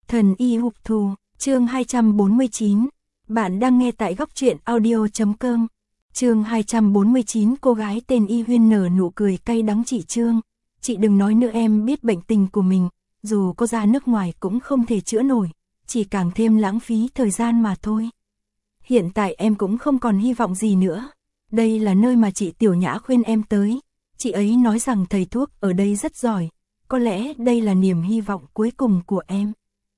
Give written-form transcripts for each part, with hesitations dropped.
Thần y hục thù, chương 249. Bạn đang nghe tại góc truyện audio.com. Chương 249. Cô gái tên Y Huyên nở nụ cười cay đắng. Chị Trương, chị đừng nói nữa, em biết bệnh tình của mình, dù có ra nước ngoài cũng không thể chữa nổi, chỉ càng thêm lãng phí thời gian mà thôi. Hiện tại em cũng không còn hy vọng gì nữa. Đây là nơi mà chị Tiểu Nhã khuyên em tới. Chị ấy nói rằng thầy thuốc ở đây rất giỏi. Có lẽ đây là niềm hy vọng cuối cùng của em.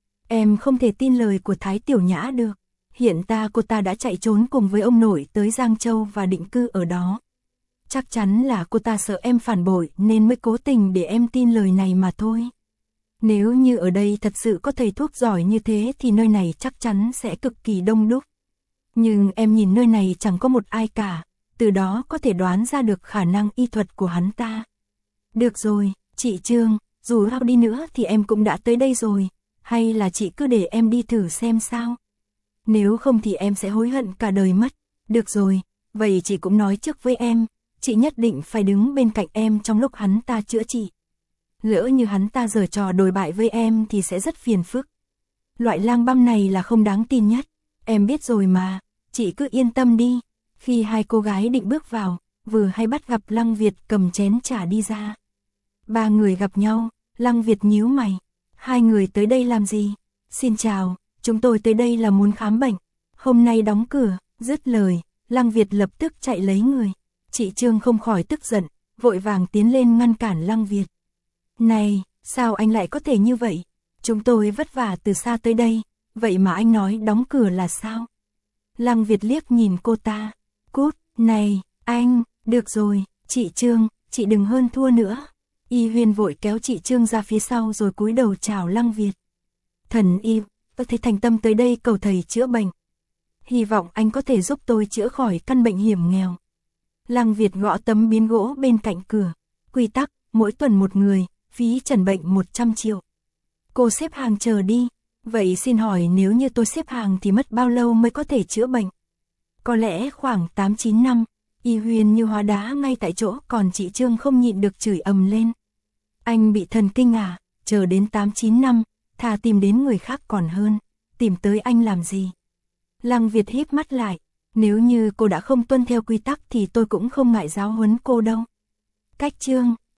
Em không thể tin lời của Thái Tiểu Nhã được. Hiện cô ta đã chạy trốn cùng với ông nội tới Giang Châu và định cư ở đó. Chắc chắn là cô ta sợ em phản bội nên mới cố tình để em tin lời này mà thôi. Nếu như ở đây thật sự có thầy thuốc giỏi như thế thì nơi này chắc chắn sẽ cực kỳ đông đúc. Nhưng em nhìn nơi này chẳng có một ai cả, từ đó có thể đoán ra được khả năng y thuật của hắn ta. Được rồi, chị Trương, dù sao đi nữa thì em cũng đã tới đây rồi, hay là chị cứ để em đi thử xem sao? Nếu không thì em sẽ hối hận cả đời mất. Được rồi, vậy chị cũng nói trước với em, chị nhất định phải đứng bên cạnh em trong lúc hắn ta chữa trị. Lỡ như hắn ta giở trò đồi bại với em thì sẽ rất phiền phức. Loại lang băm này là không đáng tin nhất. Em biết rồi mà, chị cứ yên tâm đi. Khi hai cô gái định bước vào, vừa hay bắt gặp Lăng Việt cầm chén trà đi ra. Ba người gặp nhau, Lăng Việt nhíu mày. Hai người tới đây làm gì? Xin chào, chúng tôi tới đây là muốn khám bệnh. Hôm nay đóng cửa. Dứt lời, Lăng Việt lập tức chạy lấy người. Chị Trương không khỏi tức giận, vội vàng tiến lên ngăn cản Lăng Việt. Này, sao anh lại có thể như vậy? Chúng tôi vất vả từ xa tới đây, vậy mà anh nói đóng cửa là sao? Lăng Việt liếc nhìn cô ta. Cút, này, anh, được rồi, chị Trương, chị đừng hơn thua nữa. Y Huyên vội kéo chị Trương ra phía sau rồi cúi đầu chào Lăng Việt. Thần y, tôi thấy thành tâm tới đây cầu thầy chữa bệnh. Hy vọng anh có thể giúp tôi chữa khỏi căn bệnh hiểm nghèo. Lăng Việt gõ tấm biên gỗ bên cạnh cửa. Quy tắc, mỗi tuần một người, phí chẩn bệnh 100 triệu. Cô xếp hàng chờ đi. Vậy xin hỏi nếu như tôi xếp hàng thì mất bao lâu mới có thể chữa bệnh? Có lẽ khoảng 8-9 năm. Y Huyên như hóa đá ngay tại chỗ, còn chị Trương không nhịn được chửi ầm lên. Anh bị thần kinh à? Chờ đến 8-9 năm, thà tìm đến người khác còn hơn. Tìm tới anh làm gì? Lăng Việt híp mắt lại. Nếu như cô đã không tuân theo quy tắc thì tôi cũng không ngại giáo huấn cô đâu. Cách Trương,